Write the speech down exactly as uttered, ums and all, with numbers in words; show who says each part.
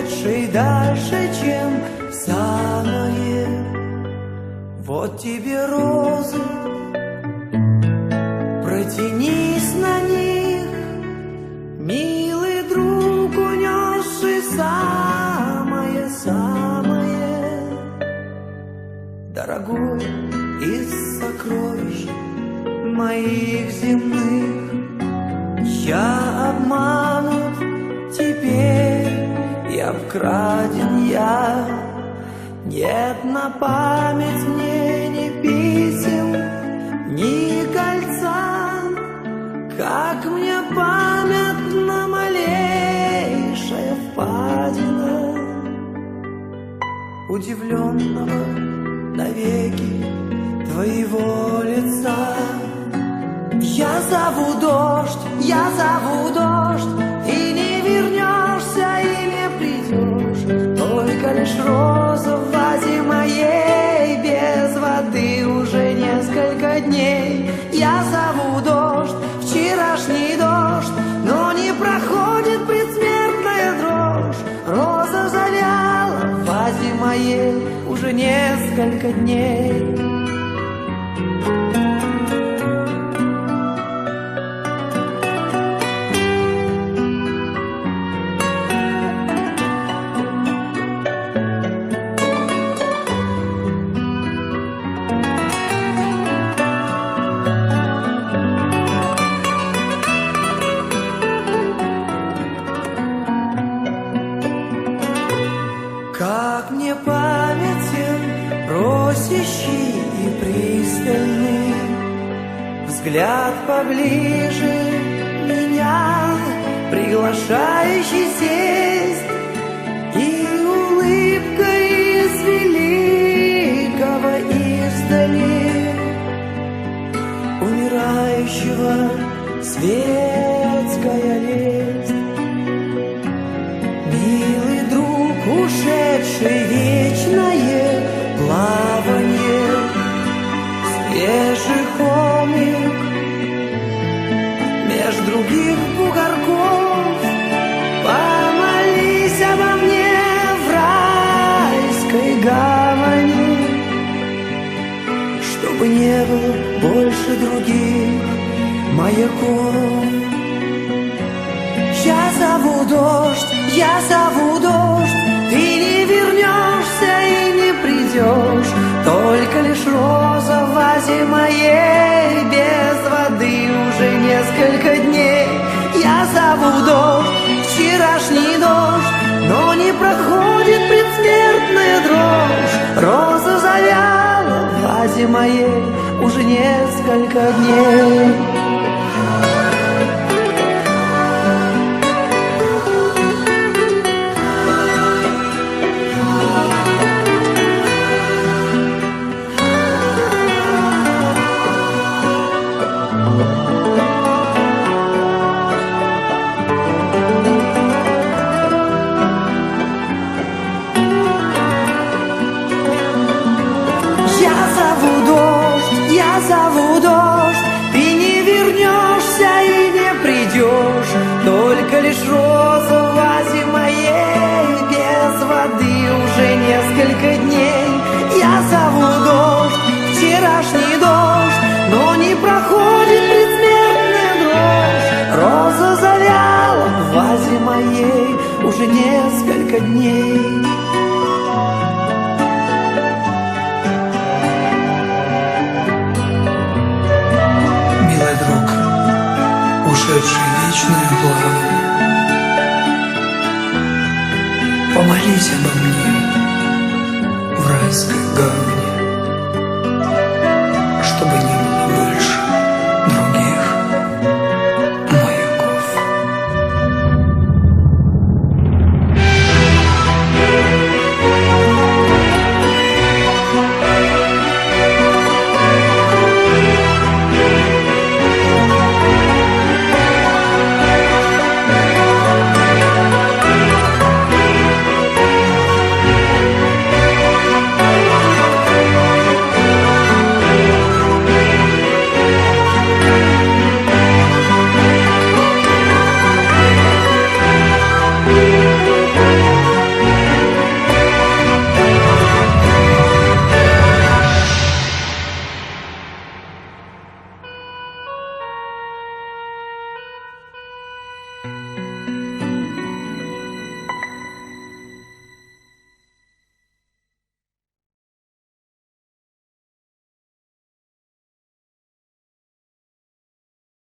Speaker 1: ушедший дальше, чем самое. Вот тебе розы, протянись на них, милый друг, унесший самое-самое дорогое из сокровищ моих земных. Я обманут теперь, я вкраден, я. Нет на память мне ни писем, ни кольца, как мне памятна малейшая впадина удивленного навеки твоего лица. Я зову дождь, я зову дождь, и не вернешься, и не придешь, только лишь роза в вазе моей, без воды уже несколько дней. Я зову дождь, вчерашний дождь, но не проходит предсмертная дрожь. Роза завяла в вазе моей уже несколько дней. Как мне памятен просящий и пристальный взгляд поближе меня, приглашающий сесть, и улыбка из великого издали умирающего светская лесть. Милый друг, ушедший вечное плавание, свежий холмик меж других бугорков, помолись обо мне в райской гавани, чтобы не было больше других маяков. Я зову дождь, я зову дождь, ты не вернешься и не придешь, только лишь роза в вазе моей, без воды уже несколько дней. Я зову дождь, вчерашний дождь, но не проходит предсмертная дрожь. Роза завяла в вазе моей уже несколько дней. Я зову дождь, ты не вернешься и не придешь, только лишь роза в вазе моей, без воды уже несколько дней. Я зову дождь, вчерашний дождь, но не проходит предсмертная дрожь. Роза завяла в вазе моей уже несколько дней.
Speaker 2: Ушедший вечное плавание, помолись обо мне в райской гавани.